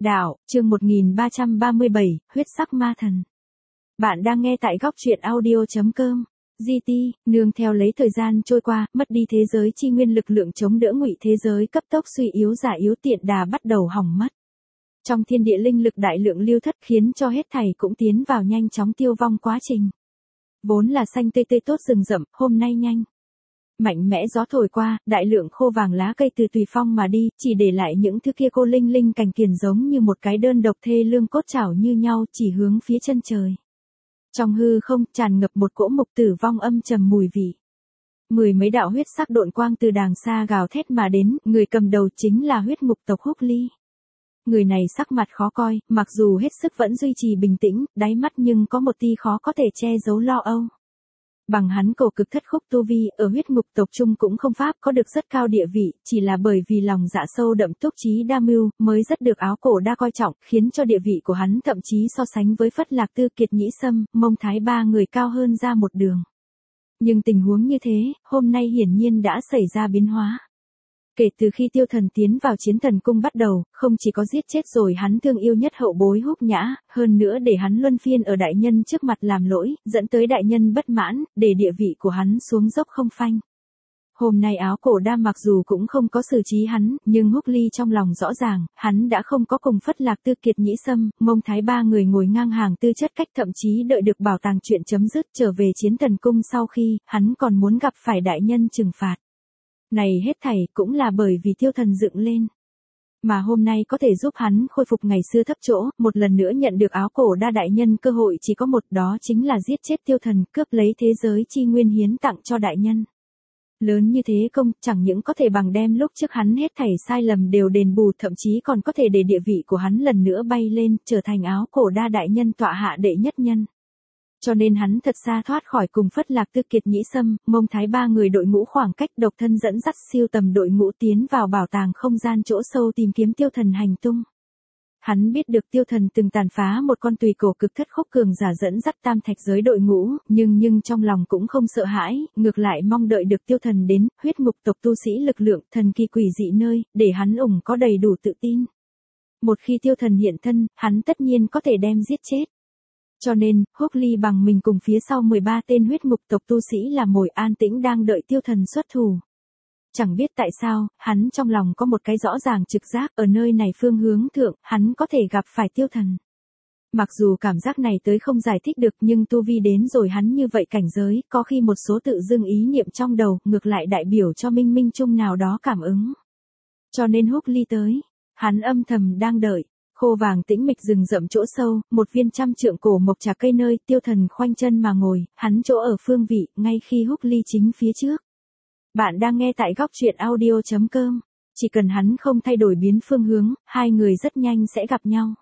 Đạo, chương 1337, huyết sắc ma thần. Bạn đang nghe tại góc truyện audio.com. GT, nương theo lấy thời gian trôi qua, mất đi thế giới chi nguyên lực lượng chống đỡ ngụy thế giới cấp tốc suy yếu giả yếu tiện đà bắt đầu hỏng mất. Trong thiên địa linh lực đại lượng lưu thất khiến cho hết thảy cũng tiến vào nhanh chóng tiêu vong quá trình. Vốn là xanh tươi tươi tốt rừng rậm, hôm nay nhanh mạnh mẽ gió thổi qua, đại lượng khô vàng lá cây từ tùy phong mà đi, chỉ để lại những thứ kia cô linh linh cành kiền giống như một cái đơn độc thê lương cốt chảo như nhau chỉ hướng phía chân trời. Trong hư không tràn ngập một cỗ mục tử vong âm trầm mùi vị. Mười mấy đạo huyết sắc độn quang từ đàng xa gào thét mà đến, người cầm đầu chính là huyết ngục tộc Húc Ly. Người này sắc mặt khó coi, mặc dù hết sức vẫn duy trì bình tĩnh, đáy mắt nhưng có một tia khó có thể che giấu lo âu. Bằng hắn cổ cực thất khúc tu vi, ở huyết ngục tộc trung cũng không pháp có được rất cao địa vị, chỉ là bởi vì lòng dạ sâu đậm túc trí đa mưu, mới rất được áo cổ đa coi trọng, khiến cho địa vị của hắn thậm chí so sánh với Phất Lạc Tư, Kiệt Nhĩ Sâm, Mông Thái ba người cao hơn ra một đường. Nhưng tình huống như thế, hôm nay hiển nhiên đã xảy ra biến hóa. Kể từ khi Tiêu Thần tiến vào Chiến Thần Cung bắt đầu, không chỉ có giết chết rồi hắn thương yêu nhất hậu bối Húc Nhã, hơn nữa để hắn luân phiên ở đại nhân trước mặt làm lỗi, dẫn tới đại nhân bất mãn, để địa vị của hắn xuống dốc không phanh. Hôm nay áo cổ đa mặc dù cũng không có xử trí hắn, nhưng Húc Ly trong lòng rõ ràng, hắn đã không có cùng Phất Lạc Tư, Kiệt Nhĩ Sâm, Mông Thái ba người ngồi ngang hàng tư chất cách, thậm chí đợi được bảo tàng chuyện chấm dứt trở về Chiến Thần Cung sau khi, hắn còn muốn gặp phải đại nhân trừng phạt. Này hết thảy cũng là bởi vì Tiêu Thần dựng lên. Mà hôm nay có thể giúp hắn khôi phục ngày xưa thấp chỗ, một lần nữa nhận được áo cổ đa đại nhân cơ hội chỉ có một, đó chính là giết chết Tiêu Thần, cướp lấy thế giới chi nguyên hiến tặng cho đại nhân. Lớn như thế công, chẳng những có thể bằng đem lúc trước hắn hết thảy sai lầm đều đền bù, thậm chí còn có thể để địa vị của hắn lần nữa bay lên, trở thành áo cổ đa đại nhân tọa hạ đệ nhất nhân. Cho nên hắn thật xa thoát khỏi cùng Phất Lạc Tư, Kiệt Nhĩ Sâm, Mông Thái ba người đội ngũ khoảng cách, độc thân dẫn dắt siêu tầm đội ngũ tiến vào bảo tàng không gian chỗ sâu tìm kiếm Tiêu Thần hành tung. Hắn biết được Tiêu Thần từng tàn phá một con tùy cổ cực thất khúc cường giả dẫn dắt tam thạch giới đội ngũ, nhưng trong lòng cũng không sợ hãi, ngược lại mong đợi được Tiêu Thần đến, huyết ngục tộc tu sĩ lực lượng, thần kỳ quỷ dị nơi, để hắn có đầy đủ tự tin. Một khi Tiêu Thần hiện thân, hắn tất nhiên có thể đem giết chết. Cho nên, Húc Ly bằng mình cùng phía sau 13 tên huyết ngục tộc tu sĩ là mồi an tĩnh đang đợi Tiêu Thần xuất thủ. Chẳng biết tại sao, hắn trong lòng có một cái rõ ràng trực giác, ở nơi này phương hướng thượng, hắn có thể gặp phải Tiêu Thần. Mặc dù cảm giác này tới không giải thích được, nhưng tu vi đến rồi hắn như vậy cảnh giới, có khi một số tự dưng ý niệm trong đầu, ngược lại đại biểu cho minh minh chung nào đó cảm ứng. Cho nên Húc Ly tới, hắn âm thầm đang đợi. Khô vàng tĩnh mịch rừng rậm chỗ sâu, một viên trăm trượng cổ mộc trà cây nơi, Tiêu Thần khoanh chân mà ngồi, hắn chỗ ở phương vị, ngay khi Húc Ly chính phía trước. Bạn đang nghe tại góc truyện audio.com. Chỉ cần hắn không thay đổi biến phương hướng, hai người rất nhanh sẽ gặp nhau.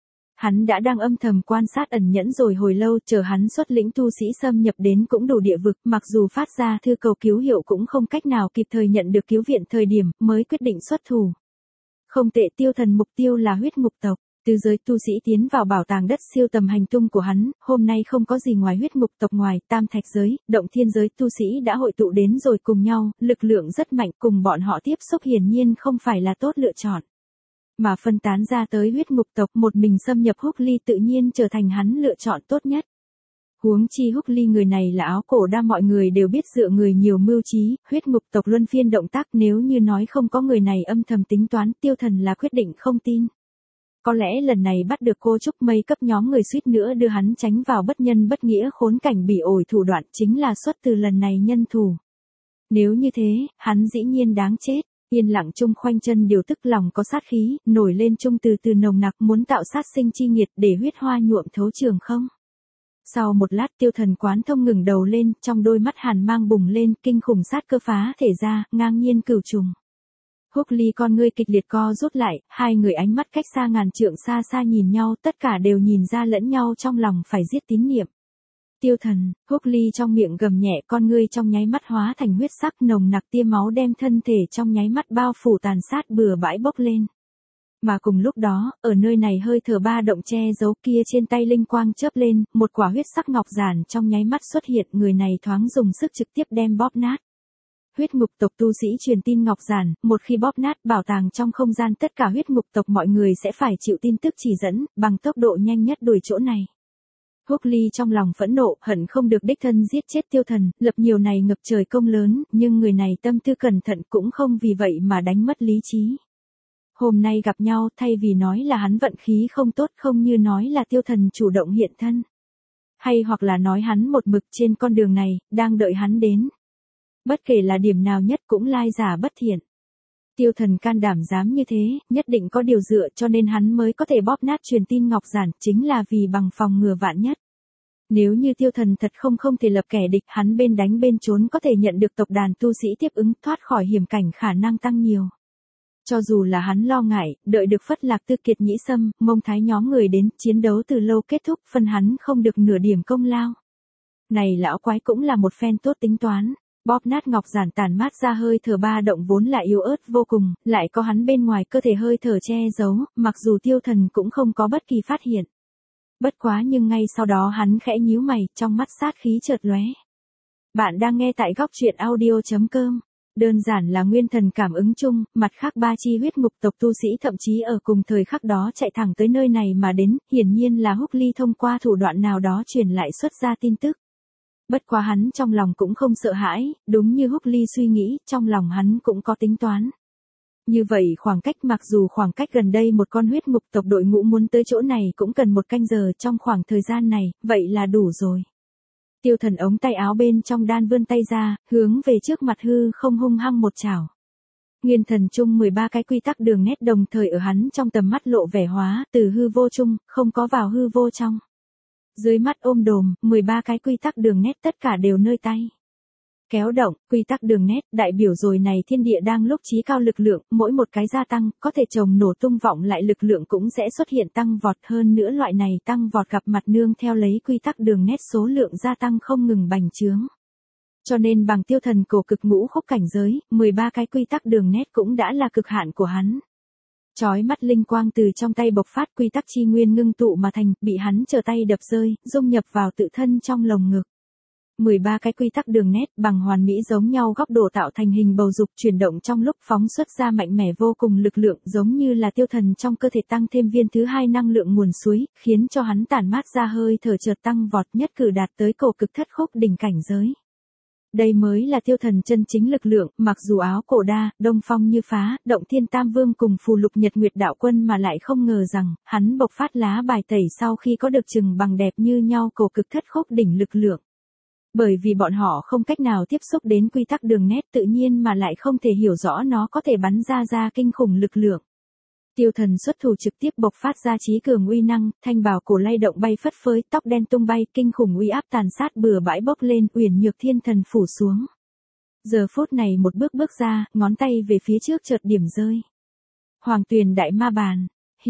Hắn đã đang âm thầm quan sát ẩn nhẫn rồi hồi lâu, chờ hắn xuất lĩnh tu sĩ xâm nhập đến cũng đủ địa vực, mặc dù phát ra thư cầu cứu hiệu cũng không cách nào kịp thời nhận được cứu viện thời điểm, mới quyết định xuất thủ. Không tệ, Tiêu Thần mục tiêu là huyết ngục tộc. Từ giới tu sĩ tiến vào bảo tàng đất siêu tầm hành tung của hắn, hôm nay không có gì ngoài huyết ngục tộc, ngoài tam thạch giới, động thiên giới tu sĩ đã hội tụ đến rồi cùng nhau, lực lượng rất mạnh, cùng bọn họ tiếp xúc hiển nhiên không phải là tốt lựa chọn. Mà phân tán ra tới huyết ngục tộc, một mình xâm nhập Húc Ly tự nhiên trở thành hắn lựa chọn tốt nhất. Huống chi Húc Ly người này là áo cổ đa, mọi người đều biết dựa người nhiều mưu trí, huyết ngục tộc luân phiên động tác, nếu như nói không có người này âm thầm tính toán, Tiêu Thần là quyết định không tin. Có lẽ lần này bắt được cô Trúc Mây cấp nhóm người suýt nữa đưa hắn tránh vào bất nhân bất nghĩa khốn cảnh bị ổi thủ đoạn, chính là xuất từ lần này nhân thủ. Nếu như thế, hắn dĩ nhiên đáng chết. Yên lặng chung khoanh chân điều tức, lòng có sát khí, nổi lên chung từ từ nồng nặc, muốn tạo sát sinh chi nghiệt để huyết hoa nhuộm thấu trường không. Sau một lát Tiêu Thần quán thông ngừng đầu lên, trong đôi mắt hàn mang bùng lên, kinh khủng sát cơ phá thể ra, ngang nhiên cửu trùng. Húc Ly con ngươi kịch liệt co rút lại, hai người ánh mắt cách xa ngàn trượng xa xa nhìn nhau, tất cả đều nhìn ra lẫn nhau trong lòng phải giết tín niệm. Tiêu Thần, Húc Ly trong miệng gầm nhẹ, con ngươi trong nháy mắt hóa thành huyết sắc, nồng nặc tia máu đem thân thể trong nháy mắt bao phủ, tàn sát bừa bãi bốc lên. Mà cùng lúc đó, ở nơi này hơi thở ba động che giấu kia, trên tay linh quang chớp lên, một quả huyết sắc ngọc giản trong nháy mắt xuất hiện, người này thoáng dùng sức trực tiếp đem bóp nát. huyết ngục tộc tu sĩ truyền tin ngọc giản, một khi bóp nát bảo tàng trong không gian tất cả huyết ngục tộc mọi người sẽ phải chịu tin tức chỉ dẫn, bằng tốc độ nhanh nhất đuổi chỗ này. Húc Ly trong lòng phẫn nộ, hận không được đích thân giết chết Tiêu Thần, lập nhiều này ngập trời công lớn, nhưng người này tâm tư cẩn thận cũng không vì vậy mà đánh mất lý trí. Hôm nay gặp nhau, thay vì nói là hắn vận khí không tốt, không như nói là Tiêu Thần chủ động hiện thân. Hay hoặc là nói hắn một mực trên con đường này, đang đợi hắn đến. Bất kể là điểm nào nhất cũng lai giả bất thiện. Tiêu Thần can đảm dám như thế, nhất định có điều dựa cho nên hắn mới có thể bóp nát truyền tin ngọc giản, chính là vì bằng phòng ngừa vạn nhất. Nếu như Tiêu Thần thật không thể lập kẻ địch, hắn bên đánh bên trốn có thể nhận được tộc đàn tu sĩ tiếp ứng, thoát khỏi hiểm cảnh khả năng tăng nhiều. Cho dù là hắn lo ngại, đợi được Phất Lạc Tư Kiệt Nhĩ Sâm, Mông Thái nhóm người đến, chiến đấu từ lâu kết thúc, phân hắn không được nửa điểm công lao. Này lão quái cũng là một phen tốt tính toán. Bóp nát ngọc giản tản mát ra hơi thở ba động vốn là yếu ớt vô cùng, lại có hắn bên ngoài cơ thể hơi thở che giấu, mặc dù Tiêu Thần cũng không có bất kỳ phát hiện. Bất quá nhưng ngay sau đó hắn khẽ nhíu mày, trong mắt sát khí chợt lóe. Bạn đang nghe tại góc truyện audio.com. Đơn giản là nguyên thần cảm ứng chung, mặt khác ba chi huyết ngục tộc tu sĩ thậm chí ở cùng thời khắc đó chạy thẳng tới nơi này mà đến, hiển nhiên là Húc Ly thông qua thủ đoạn nào đó truyền lại xuất ra tin tức. Bất quá hắn trong lòng cũng không sợ hãi, đúng như Húc Ly suy nghĩ, trong lòng hắn cũng có tính toán. Như vậy mặc dù khoảng cách gần đây một con huyết ngục tộc đội ngũ muốn tới chỗ này cũng cần 1 canh giờ, trong khoảng thời gian này, vậy là đủ rồi. Tiêu Thần ống tay áo bên trong đan vươn tay ra, hướng về trước mặt hư không hung hăng một chảo. Nguyên thần chung 13 cái quy tắc đường nét đồng thời ở hắn trong tầm mắt lộ vẻ hóa, từ hư vô chung, không có vào hư vô trong. Dưới mắt ôm đồm, 13 cái quy tắc đường nét tất cả đều nơi tay. Kéo động, quy tắc đường nét, đại biểu rồi này thiên địa đang lúc chí cao lực lượng, mỗi một cái gia tăng, có thể chồng nổ tung vọng lại lực lượng cũng sẽ xuất hiện tăng vọt, hơn nữa loại này tăng vọt gặp mặt nương theo lấy quy tắc đường nét số lượng gia tăng không ngừng bành trướng. Cho nên bằng Tiêu Thần cổ cực ngũ khúc cảnh giới, 13 cái quy tắc đường nét cũng đã là cực hạn của hắn. Chói mắt linh quang từ trong tay bộc phát, quy tắc chi nguyên ngưng tụ mà thành, bị hắn trở tay đập rơi, dung nhập vào tự thân trong lồng ngực. 13 cái quy tắc đường nét bằng hoàn mỹ giống nhau góc độ tạo thành hình bầu dục, chuyển động trong lúc phóng xuất ra mạnh mẽ vô cùng lực lượng, giống như là Tiêu Thần trong cơ thể tăng thêm viên thứ 2 năng lượng nguồn suối, khiến cho hắn tản mát ra hơi thở chợt tăng vọt, nhất cử đạt tới cổ cực thất khúc đỉnh cảnh giới. Đây mới là Tiêu Thần chân chính lực lượng, mặc dù áo cổ đa, đông phong như phá, động thiên tam vương cùng phù lục nhật nguyệt đạo quân mà lại không ngờ rằng, hắn bộc phát lá bài tẩy sau khi có được chừng bằng đẹp như nhau cổ cực thất khúc đỉnh lực lượng. Bởi vì bọn họ không cách nào tiếp xúc đến quy tắc đường nét tự nhiên mà lại không thể hiểu rõ nó có thể bắn ra kinh khủng lực lượng. Tiêu Thần xuất thủ trực tiếp bộc phát ra chí cường uy năng, thanh bào cổ lay động bay phất phới, tóc đen tung bay, kinh khủng uy áp tàn sát bừa bãi bốc lên, uyển nhược thiên thần phủ xuống. Giờ phút này một bước ra, ngón tay về phía trước chợt điểm rơi. Hoàng Tuyền đại ma bàn.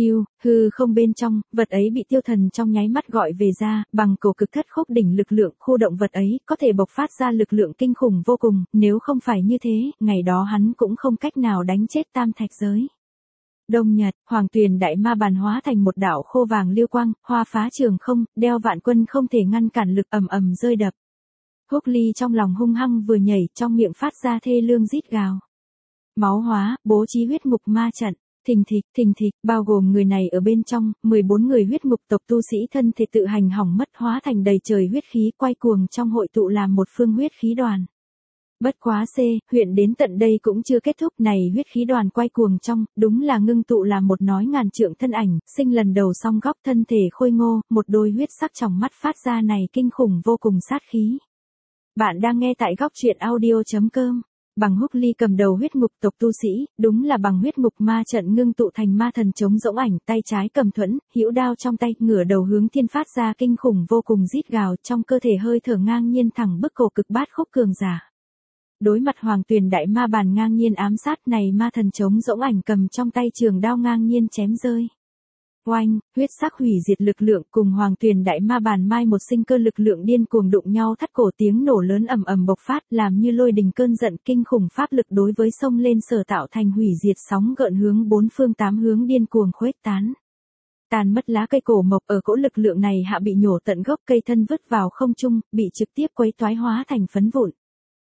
Hư không bên trong, vật ấy bị Tiêu Thần trong nháy mắt gọi về ra, bằng cổ cực thất khúc đỉnh lực lượng, khu động vật ấy có thể bộc phát ra lực lượng kinh khủng vô cùng, nếu không phải như thế, ngày đó hắn cũng không cách nào đánh chết tam thạch giới. Đông Nhật, Hoàng Tuyền đại ma bàn hóa thành một đạo khô vàng lưu quang, hoa phá trường không, đeo vạn quân không thể ngăn cản lực ầm ầm rơi đập. Húc Ly trong lòng hung hăng vừa nhảy, trong miệng phát ra thê lương rít gào. Máu hóa, bố trí huyết ngục ma trận. Thình thịch, bao gồm người này ở bên trong, 14 người huyết ngục tộc tu sĩ thân thể tự hành hỏng mất hóa thành đầy trời huyết khí quay cuồng trong hội tụ làm một phương huyết khí đoàn. Bất quá huyện đến tận đây cũng chưa kết thúc, này huyết khí đoàn quay cuồng trong, đúng là ngưng tụ làm một nói ngàn trượng thân ảnh, sinh lần đầu song góc thân thể khôi ngô, một đôi huyết sắc trong mắt phát ra này kinh khủng vô cùng sát khí. Bạn đang nghe tại góc truyện audio.com. Bằng Húc Ly cầm đầu huyết ngục tộc tu sĩ, đúng là bằng huyết ngục ma trận ngưng tụ thành ma thần chống rỗng ảnh, tay trái cầm thuẫn, hữu đao trong tay, ngửa đầu hướng thiên phát ra kinh khủng vô cùng rít gào, trong cơ thể hơi thở ngang nhiên thẳng bức cổ cực bát khúc cường giả. Đối mặt Hoàng Tuyền đại ma bàn ngang nhiên ám sát này, ma thần chống rỗng ảnh cầm trong tay trường đao ngang nhiên chém rơi. Oanh, huyết sắc hủy diệt lực lượng cùng Hoàng Tuyền đại ma bàn mai một sinh cơ lực lượng điên cuồng đụng nhau, thắt cổ tiếng nổ lớn ầm ầm bộc phát, làm như lôi đình cơn giận, kinh khủng pháp lực đối với sông lên sở tạo thành hủy diệt sóng gợn hướng 4 phương 8 hướng điên cuồng khuếch tán. Tàn mất lá cây cổ mộc ở cỗ lực lượng này hạ bị nhổ tận gốc, cây thân vứt vào không trung, bị trực tiếp quấy toái hóa thành phấn vụn.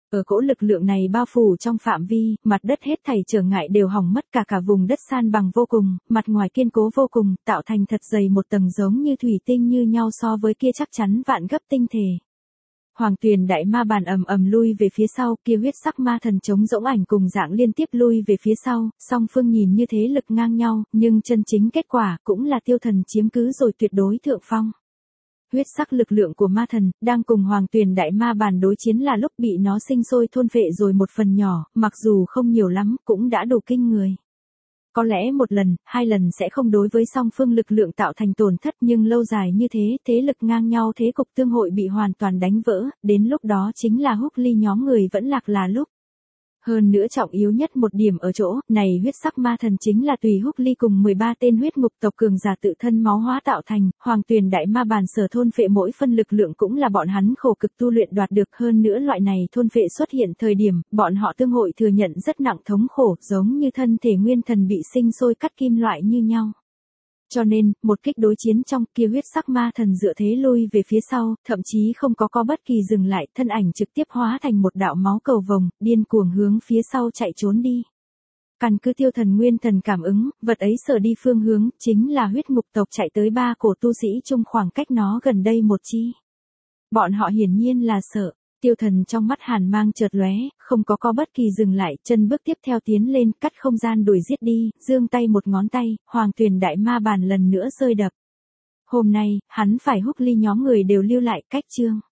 Ở cỗ lực lượng này bao phủ trong phạm vi, mặt đất hết thảy trở ngại đều hỏng mất, cả vùng đất san bằng vô cùng, mặt ngoài kiên cố vô cùng, tạo thành thật dày một tầng giống như thủy tinh như nhau, so với kia chắc chắn vạn gấp tinh thể. Hoàng Tuyền đại ma bàn ầm ầm lui về phía sau, kia huyết sắc ma thần chống rỗng ảnh cùng dạng liên tiếp lui về phía sau, song phương nhìn như thế lực ngang nhau, nhưng chân chính kết quả cũng là tiêu thần chiếm cứ rồi tuyệt đối thượng phong. Huyết sắc lực lượng của ma thần, đang cùng Hoàng Tuyền đại ma bàn đối chiến là lúc bị nó sinh sôi thôn phệ rồi một phần nhỏ, mặc dù không nhiều lắm, cũng đã đủ kinh người. Có lẽ một lần, hai lần sẽ không đối với song phương lực lượng tạo thành tổn thất, nhưng lâu dài như thế, thế lực ngang nhau, thế cục tương hội bị hoàn toàn đánh vỡ, đến lúc đó chính là húc ly nhóm người vẫn lạc là lúc. Hơn nữa trọng yếu nhất một điểm ở chỗ, này huyết sắc ma thần chính là tùy húc ly cùng 13 tên huyết ngục tộc cường giả tự thân máu hóa tạo thành, Hoàng Tuyền đại ma bàn sở thôn phệ mỗi phân lực lượng cũng là bọn hắn khổ cực tu luyện đoạt được, hơn nữa loại này thôn phệ xuất hiện thời điểm, bọn họ tương hội thừa nhận rất nặng thống khổ, giống như thân thể nguyên thần bị sinh sôi cắt kim loại như nhau. Cho nên, một kích đối chiến trong kia huyết sắc ma thần dựa thế lui về phía sau, thậm chí không có bất kỳ dừng lại, thân ảnh trực tiếp hóa thành một đạo máu cầu vồng, điên cuồng hướng phía sau chạy trốn đi. Căn cứ tiêu thần nguyên thần cảm ứng, vật ấy sở đi phương hướng, chính là huyết ngục tộc chạy tới ba cổ tu sĩ chung khoảng cách nó gần đây một chi. Bọn họ hiển nhiên là sợ. Tiêu thần trong mắt hàn mang chợt lóe, không có bất kỳ dừng lại, chân bước tiếp theo tiến lên, cắt không gian đuổi giết đi, giương tay một ngón tay, Hoàng Tuyền đại ma bàn lần nữa rơi đập. Hôm nay, hắn phải húc ly nhóm người đều lưu lại cách chương.